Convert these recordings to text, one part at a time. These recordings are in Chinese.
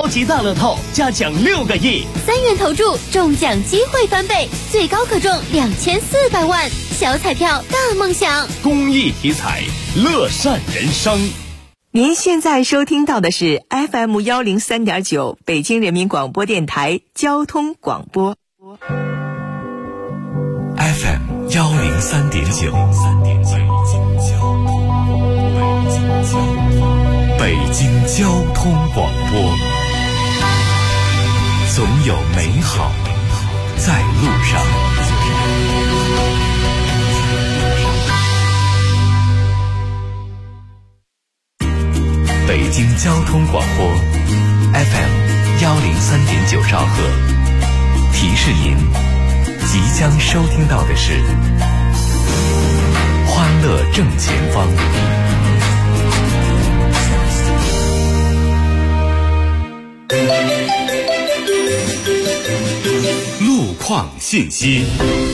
超级大乐透，加奖6个亿 ，3元投注中奖机会翻倍，最高可中2400万，小彩票大梦想。 公益体彩，乐善人生。 您现在收听到的是 FM103.9 北京人民广播电台交通广播。 FM103.9 北京交通广播，总有美好在路上。北京交通广播 FM103.9 兆赫，提示您即将收听到的是欢乐正前方。路况信息。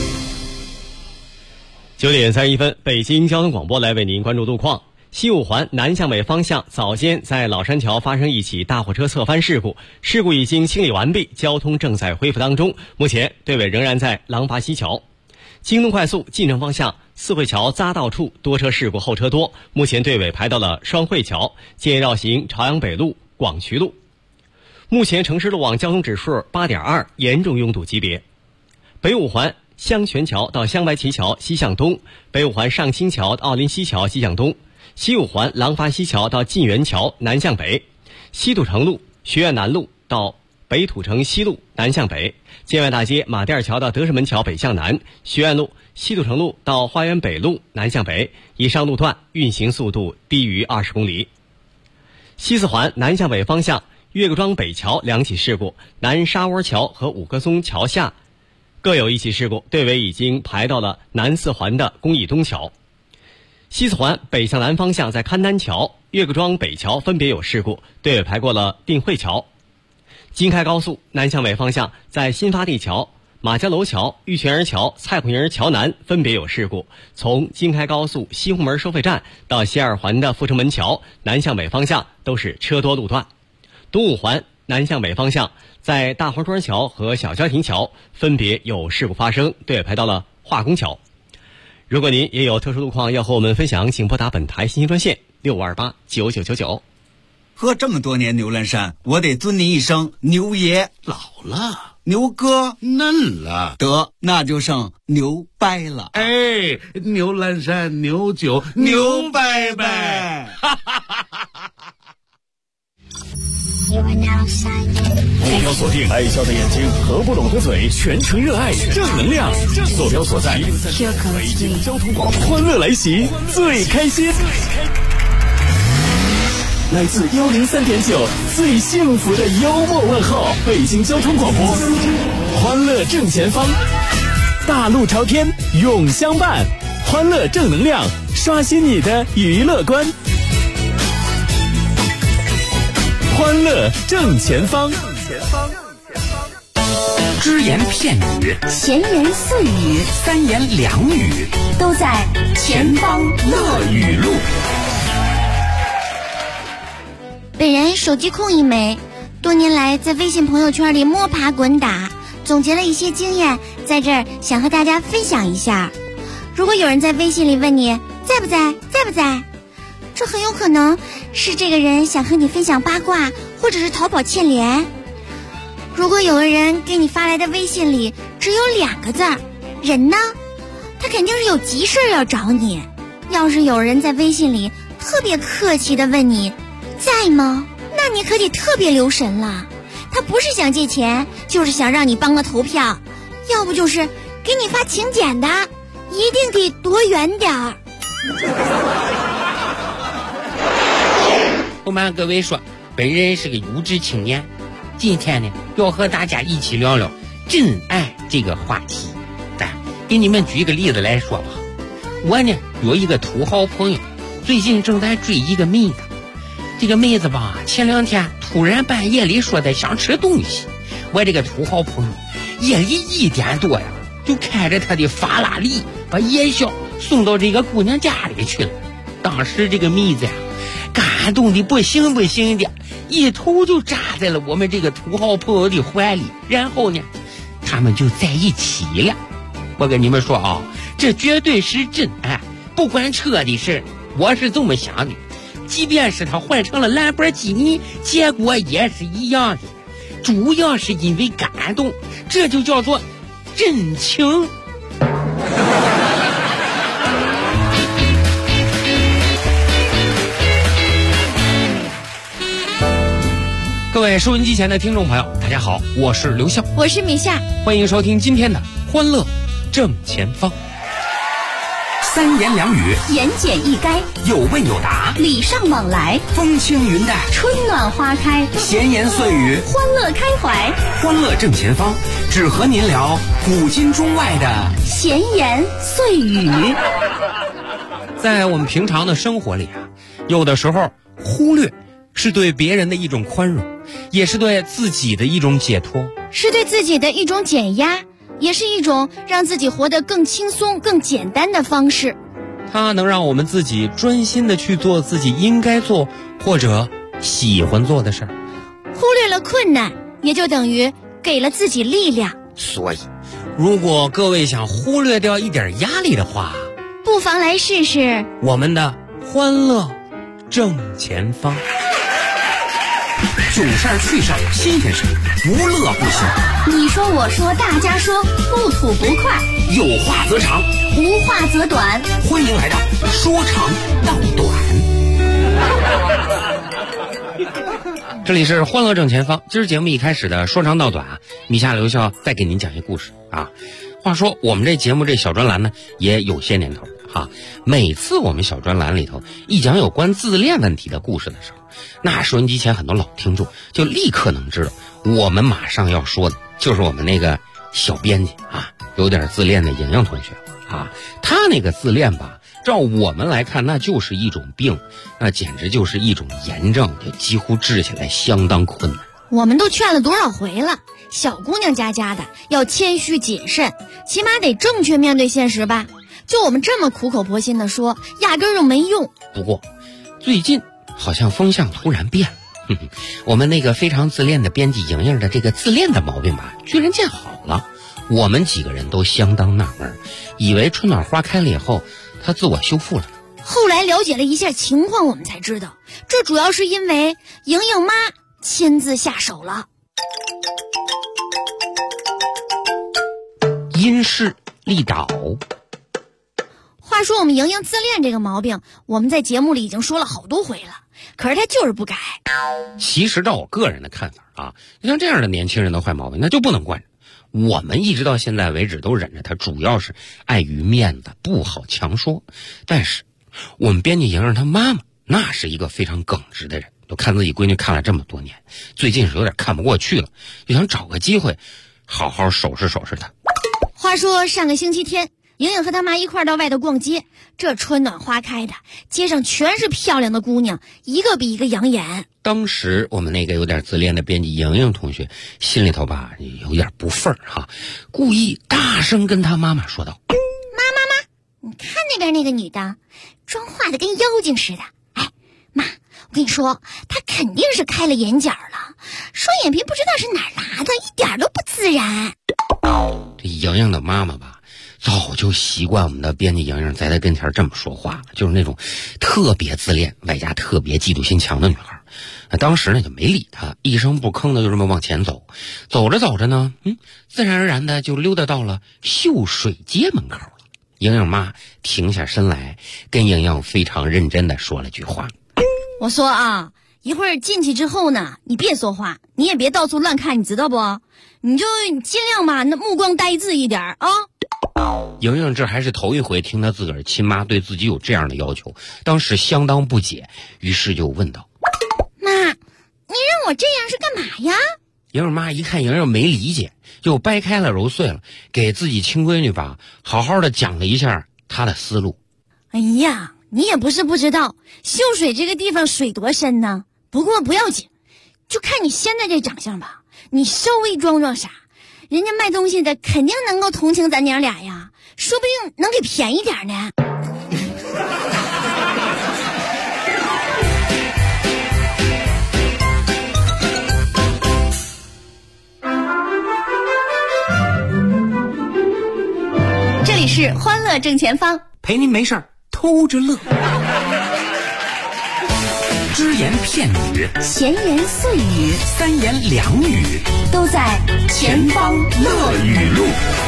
9点31分，北京交通广播来为您关注路况。西五环南向北方向早间在老山桥发生一起大货车侧翻事故，事故已经清理完毕，交通正在恢复当中。目前队尾仍然在廊坊西桥。京东快速进城方向四惠桥匝道处多车事故后车多，目前队尾排到了双汇桥，建议绕行朝阳北路、广渠路。目前城市路网交通指数 8.2， 严重拥堵级别。北五环香泉桥到香白旗桥西向东，北五环上清桥到奥林西桥西向东，西五环廊坊西桥到晋源桥南向北，西土城路学院南路到北土城西路南向北，建外大街马甸桥到德胜门桥北向南，学院路西土城路到花园北路南向北，以上路段运行速度低于20公里。西四环南向北方向岳各庄北桥2起事故，南沙窝桥和五棵松桥下各有1起事故，队尾已经排到了南四环的公益东桥。西四环北向南方向在勘丹桥、岳各庄北桥分别有事故，队尾排过了定慧桥。京开高速南向北方向在新发地桥、马家楼桥、玉泉儿桥、蔡浦营桥南分别有事故，从京开高速西红门收费站到西二环的阜成门桥南向北方向都是车多路段。东五环南向北方向在大黄庄桥和小交亭桥分别有事故发生，队尾排到了化工桥。如果您也有特殊路况要和我们分享，请拨打本台信息专线65289999。 喝这么多年牛栏山，我得尊您一声牛爷。 老了， 牛哥嫩了， 得那就剩牛掰了。 哎，牛栏山牛酒牛掰掰。 目标锁定爱笑的眼睛和不拢的嘴，全程热爱正能量。坐标所在北京交通广播，欢乐来袭，最开心。来自103.9最幸福的幽默问候，北京交通广播，欢乐正前方，大路朝天永相伴，欢乐正能量，刷新你的娱乐观。欢乐正前方， 只言片语， 闲言碎语， 三言两语， 都在前方乐语录。本人手机控一枚，多年来在微信朋友圈里摸爬滚打，总结了一些经验，在这儿想和大家分享一下。如果有人在微信里问你在不在，在不在，这很有可能是这个人想和你分享八卦，或者是淘宝欠连。如果有个人给你发来的微信里只有2个字人呢，他肯定是有急事要找你。要是有人在微信里特别客气的问你在吗，那你可得特别留神了，他不是想借钱，就是想让你帮个投票，要不就是给你发请柬的，一定得躲远点儿。 不瞒各位说，本人是个优质青年，今天呢要和大家一起聊聊真爱这个话题。给你们举一个例子来说吧，我呢有一个土豪朋友，最近正在追一个妹子。这个妹子吧，前2天突然半夜里说的想吃东西，我这个土豪朋友夜里1点多呀，就开着他的法拉利把夜宵送到这个姑娘家里去了。当时这个妹子呀，赶感动的不行的，一头就扎在了我们这个土豪朋友的怀里，然后呢，他们就在一起了。我跟你们说啊，这绝对是真哎！不关车的事，我是这么想的。即便是他换成了兰博基尼，结果也是一样的。主要是因为感动，这就叫做真情。各位收音机前的听众朋友，大家好，我是刘笑， 我是米夏， 欢迎收听今天的欢乐正前方。 三言两语， 言简意赅， 有问有答， 礼尚往来， 风轻云淡， 春暖花开， 闲言碎语， 欢乐开怀。 欢乐正前方，只和您聊古今中外的闲言碎语。 在我们平常的生活里啊，有的时候忽略是对别人的一种宽容，也是对自己的一种解脱， 是对自己的一种减压，也是一种让自己活得更轻松、更简单的方式。 它能让我们自己专心的去做自己应该做或者喜欢做的事儿。 忽略了困难，也就等于给了自己力量。 所以，如果各位想忽略掉一点压力的话， 不妨来试试我们的欢乐正前方。 囧事儿、趣事儿、新鲜事儿，无乐不休。 你说我说大家说，不吐不快， 有话则长， 无话则短。 欢迎来到说长道短。 这里是欢乐正前方，今儿节目一开始的说长道短啊，米夏刘笑再给您讲一故事啊。话说我们这节目这小专栏呢也有些年头哈，每次我们小专栏里头一讲有关自恋问题的故事的时候，那收音机前很多老听众就立刻能知道我们马上要说的就是我们那个小编辑啊，有点自恋的莹莹同学啊。他那个自恋吧，照我们来看那就是一种病，那简直就是一种炎症，就几乎治起来相当困难。 我们都劝了多少回了，小姑娘家的要谦虚谨慎，起码得正确面对现实吧。就我们这么苦口婆心的说，压根儿就没用。 不过最近好像风向突然变了，我们那个非常自恋的编辑莹莹的这个自恋的毛病吧，居然见好了。我们几个人都相当纳闷，以为春暖花开了以后她自我修复了。 后来了解了一下情况，我们才知道，这主要是因为莹莹妈亲自下手了。 因势利导。 话说我们莹莹自恋这个毛病，我们在节目里已经说了好多回了，可是她就是不改。 其实照我个人的看法啊，像这样的年轻人的坏毛病那就不能惯着。我们一直到现在为止都忍着他，主要是碍于面子，不好强说。但是我们编辑莹莹她妈妈那是一个非常耿直的人，都看自己闺女看了这么多年，最近是有点看不过去了，就想找个机会好好收拾收拾她。 话说上个星期天，莹莹和她妈一块到外头逛街，这春暖花开的，街上全是漂亮的姑娘，一个比一个养眼。 当时我们那个有点自恋的编辑莹莹同学心里头吧有点不忿哈，故意大声跟她妈妈说道： 妈，你看那边那个女的，妆化的跟妖精似的。哎，妈，我跟你说，她肯定是开了眼角了，双眼皮不知道是哪儿拿的，一点都不自然。 这莹莹的妈妈吧，早就习惯我们的编辑莹莹在她跟前这么说话了，就是那种特别自恋外加特别嫉妒心强的女孩。那当时呢就没理她，一声不吭的就这么往前走，走着走着呢，自然而然的就溜达到了秀水街门口了。莹莹妈停下身来，跟莹莹非常认真的说了句话： 我说啊，一会儿进去之后呢，你别说话，你也别到处乱看，你知道不？你就尽量吧，那目光呆滞一点啊。 莹莹这还是头一回听她自个儿亲妈对自己有这样的要求，当时相当不解，于是就问道： 妈，你让我这样是干嘛呀？ 莹莹妈一看莹莹没理解，就掰开了揉碎了，给自己亲闺女吧好好的讲了一下她的思路。 哎呀，你也不是不知道，秀水这个地方水多深呢。不过不要紧，就看你现在这长相吧，你稍微装装傻，人家卖东西的肯定能够同情咱娘俩呀，说不定能给便宜点呢。 是欢乐正前方， 陪您没事儿偷着乐。只言片语， 闲言碎语， 三言两语， 都在前方乐语录。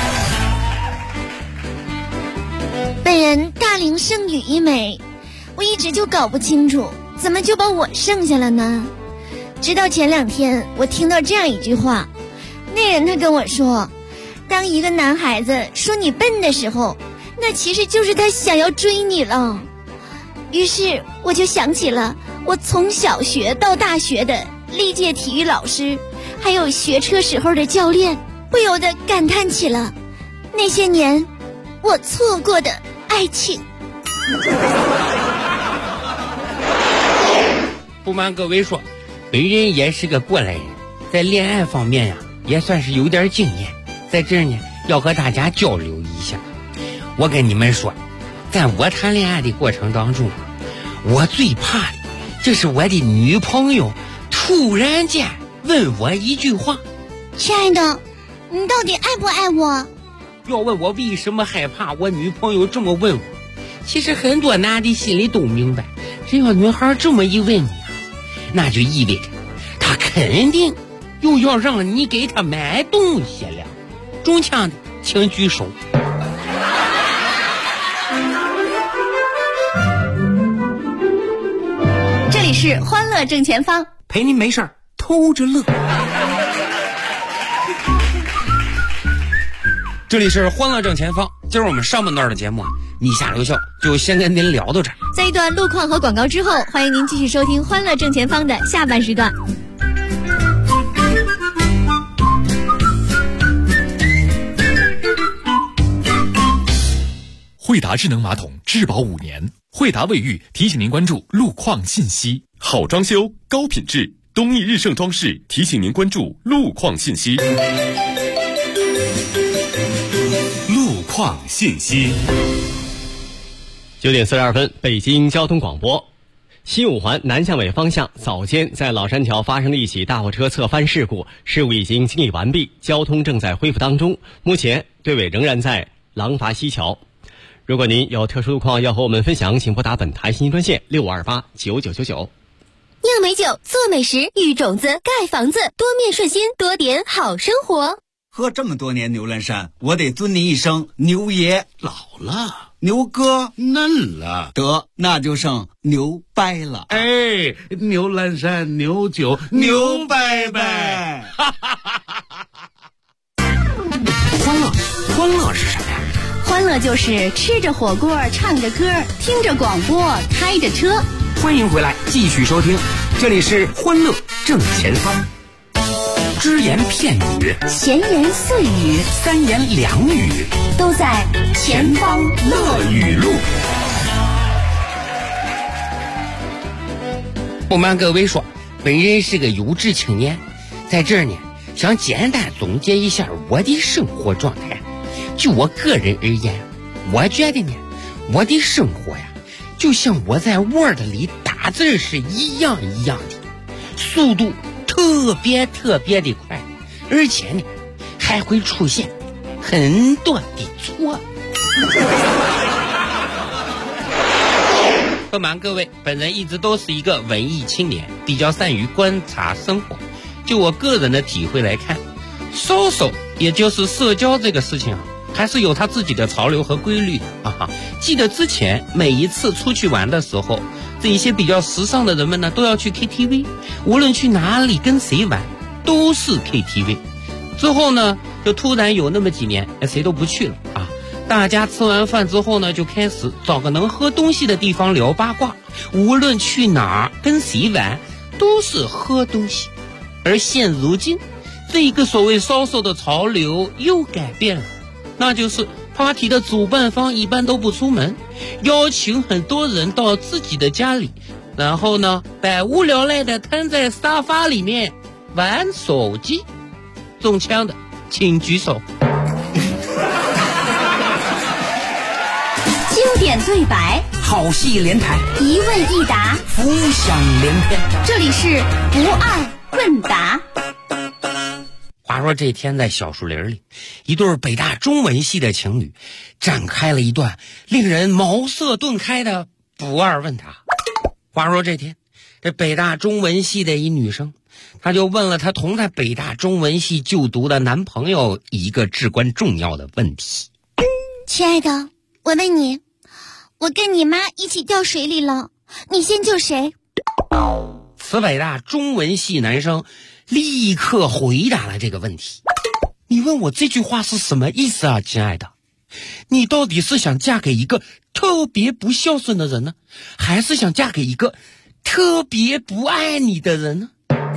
本人大龄剩女一枚，我一直就搞不清楚怎么就把我剩下了呢？直到前2天，我听到这样一句话，那人他跟我说，当一个男孩子说你笨的时候，那其实就是他想要追你了。于是我就想起了我从小学到大学的历届体育老师，还有学车时候的教练，不由得感叹起了那些年我错过的爱情。 不瞒各位说，本人也是个过来人，在恋爱方面呀，也算是有点经验，在这儿呢要和大家交流一下。我跟你们说，在我谈恋爱的过程当中，我最怕的就是我的女朋友突然间问我一句话： 亲爱的，你到底爱不爱我？ 要问我为什么害怕我女朋友这么问我，其实很多男的心里都明白，只要女孩这么一问你啊，那就意味着她肯定又要让你给她买东西了。中枪的请举手。 这里是欢乐正前方， 陪您没事儿偷着乐。 这里是欢乐正前方，今儿我们上半段的节目啊，你下留校就先跟您聊到这儿。 在一段路况和广告之后，欢迎您继续收听欢乐正前方的下半时段。 惠达智能马桶质保5年，惠达卫浴提醒您关注路况信息。好装修高品质，东益日盛装饰提醒您关注路况信息。路况信息。 9点42分，北京交通广播。西五环南向北方向早间在老山桥发生了一起大货车侧翻事故，事故已经清理完毕，交通正在恢复当中。目前队尾仍然在廊坊西桥。如果您有特殊路况要和我们分享，请拨打本台信息专线65289999。 酿美酒，做美食，育种子，盖房子，多面顺心，多点好生活。 喝这么多年牛栏山，我得尊您一声牛爷。 老了， 牛哥嫩了， 得那就剩牛掰了。 哎，牛栏山牛酒牛掰掰。 欢乐是什么呀？ 欢乐就是吃着火锅，唱着歌，听着广播，开着车。 欢迎回来，继续收听，这里是欢乐正前方。只言片语， 闲言碎语， 三言两语， 都在前方乐语录。 不瞒各位说，本人是个有志青年，在这儿呢想简单总结一下我的生活状态。就我个人而言，我觉得呢，我的生活呀，就像我在 Word 里打字是一样的，速度特别的快，而且呢，还会出现很多的错。不瞒各位，本人一直都是一个文艺青年，比较善于观察生活。就我个人的体会来看，搜索也就是社交这个事情啊，还是有他自己的潮流和规律啊。记得之前每一次出去玩的时候，这一些比较时尚的人们呢，都要去 KTV， 无论去哪里跟谁玩都是 KTV。之后呢，就突然有那么几年谁都不去了啊。大家吃完饭之后呢，就开始找个能喝东西的地方聊八卦，无论去哪儿跟谁玩都是喝东西。而现如今这一个所谓销售的潮流又改变了，那就是party 的主办方一般都不出门，邀请很多人到自己的家里，然后呢百无聊赖的瘫在沙发里面玩手机。中枪的请举手。 经典对白， 好戏连台， 一问一答， 浮想联翩。 这里是不二问答。 话说这天在小树林里，一对北大中文系的情侣展开了一段令人茅塞顿开的不二问答。话说这天，这北大中文系的一女生，她就问了她同在北大中文系就读的男朋友一个至关重要的问题： 亲爱的，我问你，我跟你妈一起掉水里了，你先救谁？ 此北大中文系男生立刻回答了这个问题。你问我这句话是什么意思啊，亲爱的？你到底是想嫁给一个特别不孝顺的人呢，还是想嫁给一个特别不爱你的人呢？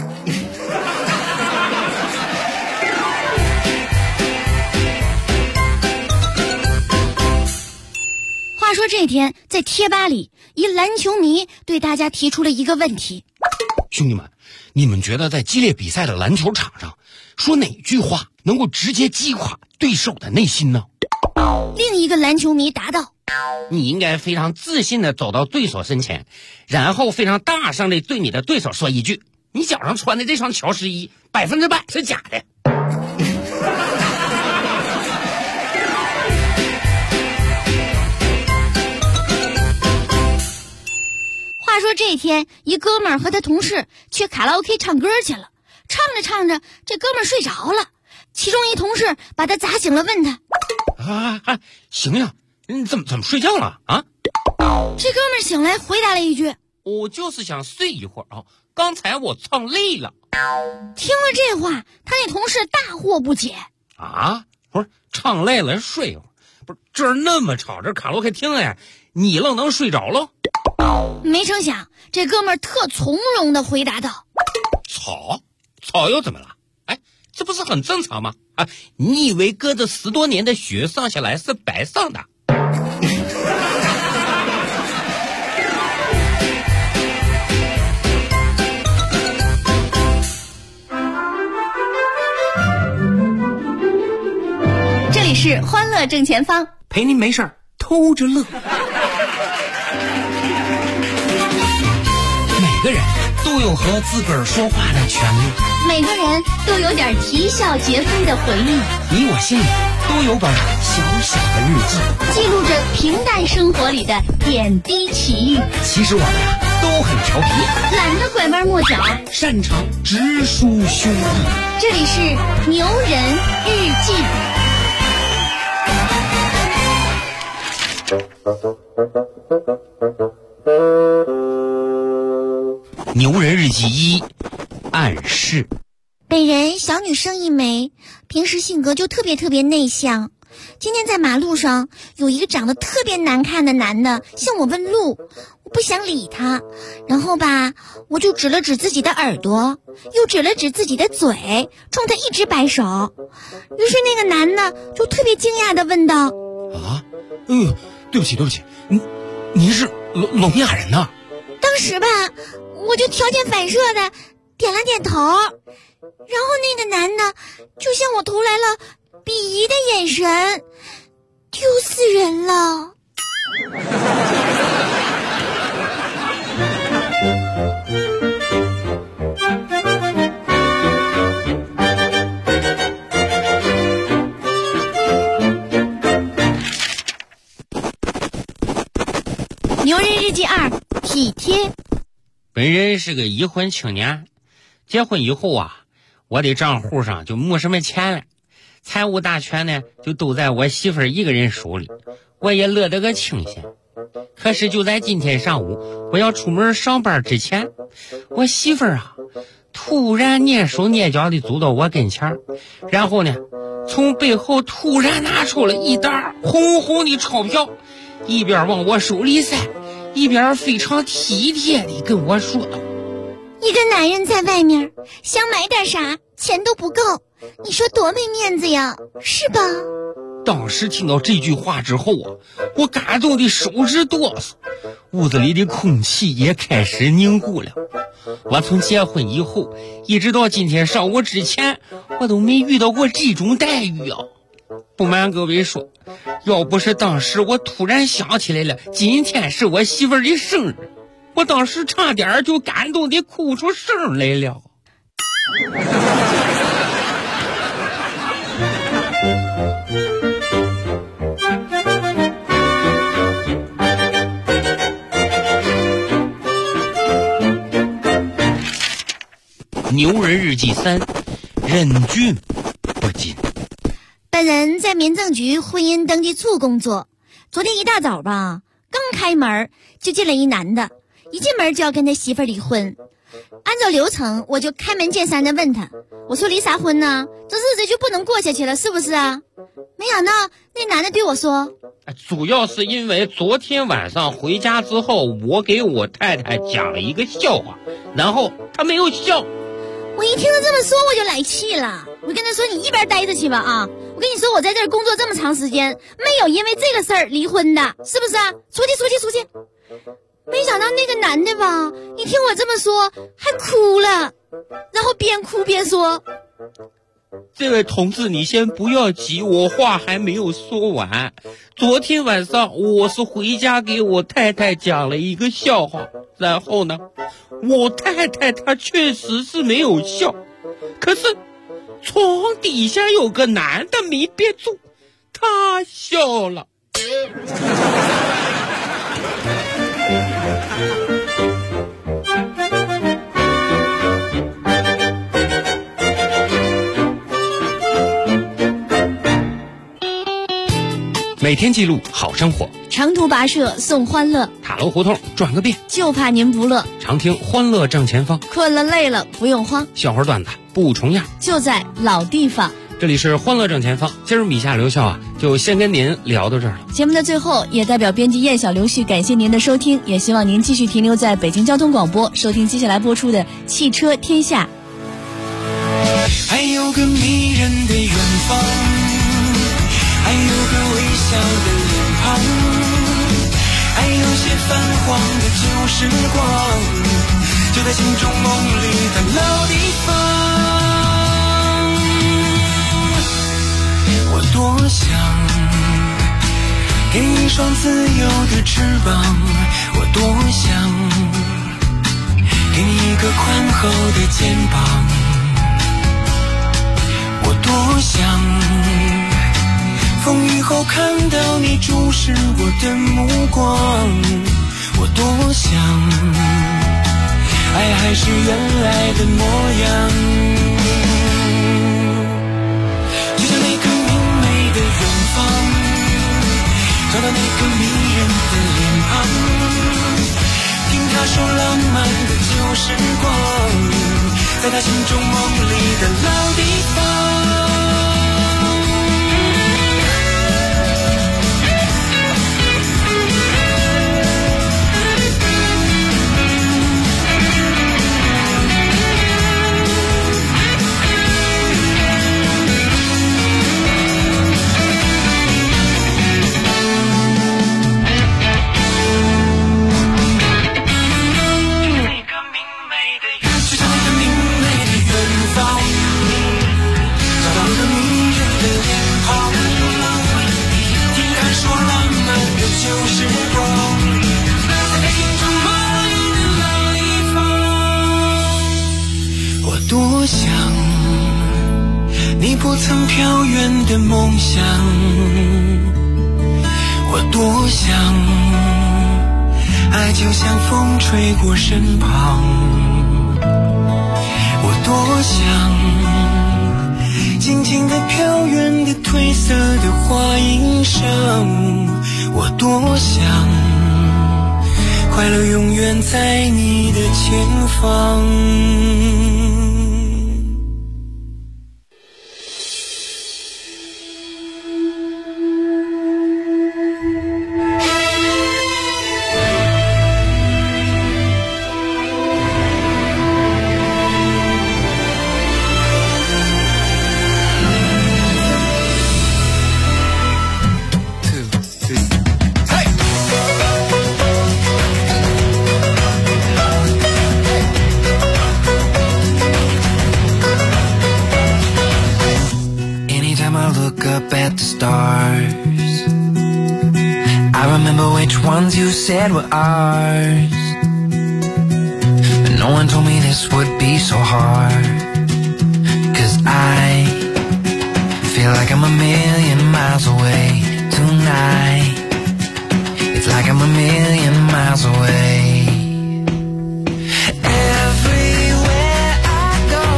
话说这天在贴吧里，一篮球迷对大家提出了一个问题： 兄弟们，你们觉得在激烈比赛的篮球场上，说哪句话能够直接击垮对手的内心呢？ 另一个篮球迷答道： 你应该非常自信地走到对手身前，然后非常大声地对你的对手说一句：你脚上穿的这双乔11%是假的。 话说这天，一哥们儿和他同事去卡拉 OK 唱歌去了，唱着唱着，这哥们儿睡着了，其中一同事把他砸醒了，问他： 醒醒，你怎么睡觉了啊？ 这哥们儿醒来回答了一句： 我就是想睡一会儿啊，刚才我唱累了。 听了这话，他那同事大惑不解： 啊，不是唱累了睡一会儿，不是这儿那么吵，这卡拉 OK 厅呀，你愣能睡着了？ 没成想，这哥们儿特从容地回答道： 吵又怎么了？哎，这不是很正常吗？啊，你以为搁着10多年的学上下来是白上的？ 这里是欢乐正前方， 陪您没事儿偷着乐。 每个人都有和自个儿说话的权利， 每个人都有点啼笑皆非的回忆， 你我心里都有本小小的日记， 记录着平淡生活里的点滴奇遇。 其实我们都很调皮， 懒得拐弯抹角， 擅长直抒胸臆。 这里是牛人日记。 牛人日记1：暗示。 本人小女生一枚，平时性格就特别内向。今天在马路上，有一个长得特别难看的男的向我问路，我不想理他，然后吧，我就指了指自己的耳朵，又指了指自己的嘴，冲他一直摆手。于是那个男的就特别惊讶地问道： 对不起，您是聋哑人呐？ 当时吧，我就条件反射的点了点头，然后那个男的就向我投来了鄙夷的眼神，丢死人了。牛人日记2：体贴。 本人是个已婚青年，结婚以后啊，我的账户上就没什么钱了，财务大权呢就都在我媳妇儿一个人手里，我也乐得个清闲。可是就在今天上午我要出门上班之前，我媳妇儿啊突然蹑手蹑脚地走到我跟前，然后呢从背后突然拿出了一沓红红的钞票，一边往我手里塞，一边非常体贴地跟我说道： 一个男人在外面想买点啥，钱都不够，你说多没面子呀，是吧？ 当时听到这句话之后啊，我感动的手指哆嗦，屋子里的空气也开始凝固了。我从结婚以后一直到今天上午之前，我都没遇到过这种待遇啊。不瞒各位说，要不是当时我突然想起来了今天是我媳妇儿的生日，我当时差点就感动的哭出声来了。 牛人日记3，忍俊不禁。 本人在民政局婚姻登记处工作，昨天一大早吧，刚开门就进来一男的，一进门就要跟他媳妇离婚。按照流程，我就开门见山的问他，我说离啥婚呢？这日子就不能过下去了，是不是啊？没想到那男的对我说， 主要是因为昨天晚上回家之后，我给我太太讲了一个笑话，然后她没有笑。 我一听他这么说，我就来气了，我跟他说，你一边待着去吧啊！我跟你说，我在这儿工作这么长时间，没有因为这个事儿离婚的，是不是啊？出去！没想到那个男的吧，一听我这么说还哭了，然后边哭边说， 这位同志你先不要急，我话还没有说完。昨天晚上我是回家给我太太讲了一个笑话，然后呢，我太太她确实是没有笑，可是床底下有个男的没憋住，他笑了。 每天记录好生活， 长途跋涉送欢乐， 塔楼胡同转个遍， 就怕您不乐。 常听欢乐正前方， 困了累了不用慌， 笑话段子不重样， 就在老地方。 这里是欢乐正前方，今儿米夏留校就先跟您聊到这儿了。 节目的最后，也代表编辑燕小刘旭感谢您的收听，也希望您继续停留在北京交通广播，收听接下来播出的《汽车天下》。 还有个迷人的远方，还有个微笑的脸庞，还有些泛黄的旧时光，就在心中梦里的老地方。我多想给你一双自由的翅膀，我多想给你一个宽厚的肩膀，我多想风雨后看到你注视我的目光，我多想爱还是原来的模样，就像那个明媚的远方，找到那个迷人的脸庞，听他说浪漫的旧时光，在他心中梦里的老地方。多想你不曾飘远的梦想，我多想爱就像风吹过身旁，我多想静静地飘远的褪色的花衣裳，我多想快乐永远在你的前方。You said were ours, but no one told me this would be so hard. 'Cause I feel like I'm a million miles away tonight. It's like I'm a million miles away. Everywhere I go,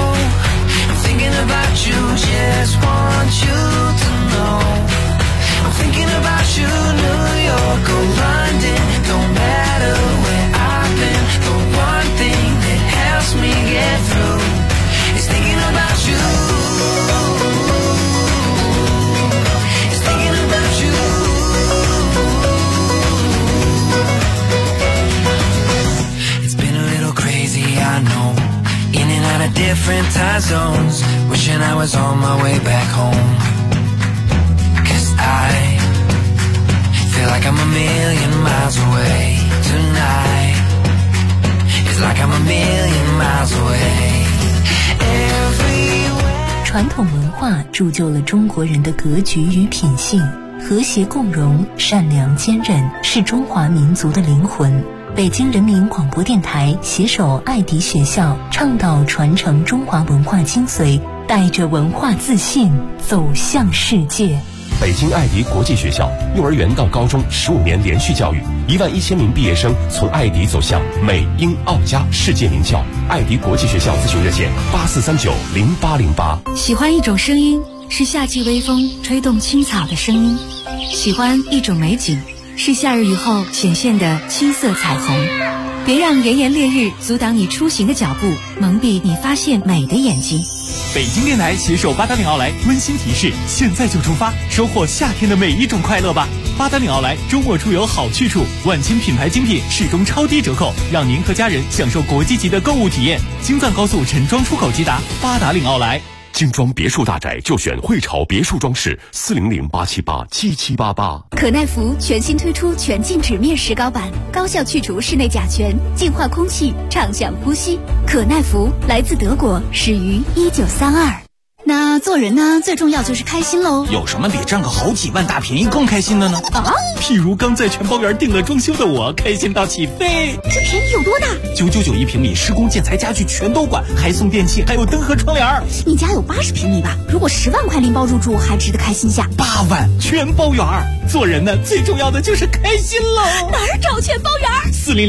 was on my way back home. 'Cause I feel like I'm a million miles away tonight. It's like I'm a million miles away. Everywhere. 传统文化铸就了中国人的格局与品性，和谐共荣、善良坚韧是中华民族的灵魂。北京人民广播电台携手爱迪学校，倡导传承中华文化精髓，带着文化自信走向世界。 北京爱迪国际学校幼儿园到高中15年连续教育，11000名毕业生从爱迪走向美英澳加世界名校。爱迪国际学校咨询热线84390808。 喜欢一种声音，是夏季微风吹动青草的声音；喜欢一种美景，是夏日雨后显现的七色彩虹。别让炎炎烈日阻挡你出行的脚步，蒙蔽你发现美的眼睛。 北京电台携手八达岭奥莱温馨提示：现在就出发，收获夏天的每一种快乐吧！八达岭奥莱周末出游好去处，万千品牌精品适中超低折扣，让您和家人享受国际级的购物体验。京藏高速陈庄出口直达八达岭奥莱。 精装别墅大宅就选汇潮别墅装饰，400-878-7788。 可耐福全新推出全净纸面石膏版，高效去除室内甲醛，净化空气，畅享呼吸。可耐福来自德国，始于1932。 那做人呢，最重要就是开心喽。 有什么比占个好几万大便宜更开心的呢？ 啊，譬如刚在全包园订了装修的我，开心到起飞。 这便宜有多大 ？999一平米，施工建材家具全都管，还送电器，还有灯和窗帘。 你家有80平米吧？如果10万块拎包入住，还值得开心下。 8万全包园。 做人呢，最重要的就是开心喽。 哪儿找全包园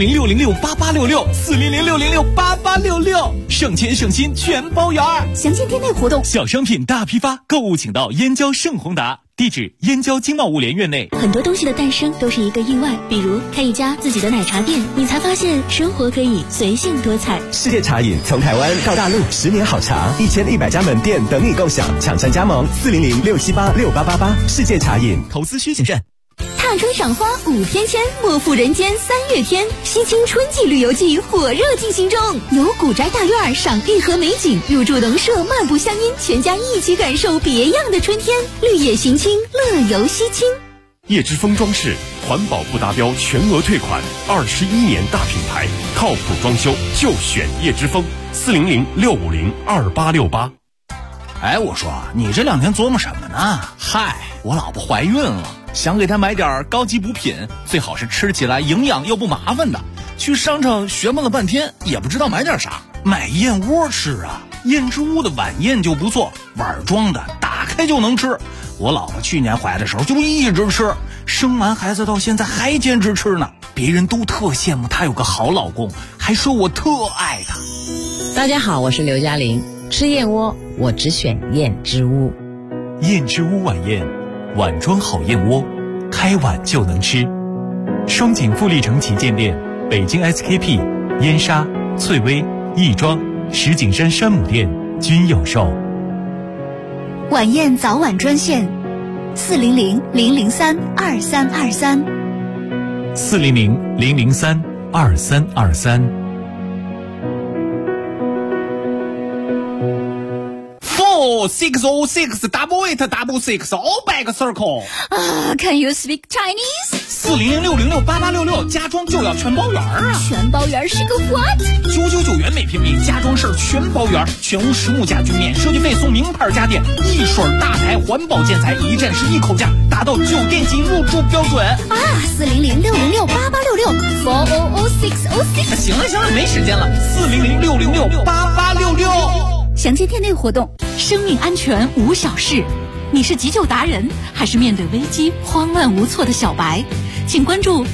？400-606-8866，400-606-8866，省钱省心全包园。 详见店内活动。 小商品大批发，购物请到燕郊盛宏达，地址燕郊经贸物联院内。 很多东西的诞生都是一个意外，比如开一家自己的奶茶店，你才发现生活可以随性多彩。 世界茶饮从台湾到大陆，10年好茶，1100家门店等你共享，抢占加盟400-678-6888。世界茶饮， 投资需谨慎。 踏春赏花5天签，莫负人间3月天。西青春季旅游季火热进行中，游古宅大院，赏玉河美景，入住农舍，漫步乡音，全家一起感受别样的春天。绿野行青，乐游西青。 叶之峰装饰，环保不达标全额退款，21年大品牌，靠谱装修就选叶之峰，400-650-2868。 哎，我说你这2天琢磨什么呢？ 嗨，我老婆怀孕了，想给她买点高级补品，最好是吃起来营养又不麻烦的。去商场学问了半天，也不知道买点啥。 买燕窝吃啊，燕之屋的晚宴就不错，碗装的，打开就能吃。我老婆去年怀的时候就一直吃，生完孩子到现在还坚持吃呢。别人都特羡慕她有个好老公，还说我特爱她。 大家好，我是刘嘉玲。吃燕窝，我只选燕之屋。 燕之屋晚宴，碗装好燕窝，开碗就能吃。双井富力城旗舰店、北京 SKP、燕莎、翠微、亦庄、石景山山姆店均有售。 晚宴早晚专线400-003-2323。 400-003-2323。 606 double 8 all back circle。 Can you speak Chinese？ 400-606-8866，家装就要全包圆啊！ 全包圆是个 what ？999元每平米，家装是全包圆，全屋实木家具免设计费，送名牌家电，一水大牌环保建材，一站式一口价，达到酒店级入住标准啊！400-606-8866，400-606。 行了，没时间了，400-606-8866。 详见店内活动。 生命安全无小事，你是急救达人，还是面对危机慌乱无措的小白？请关注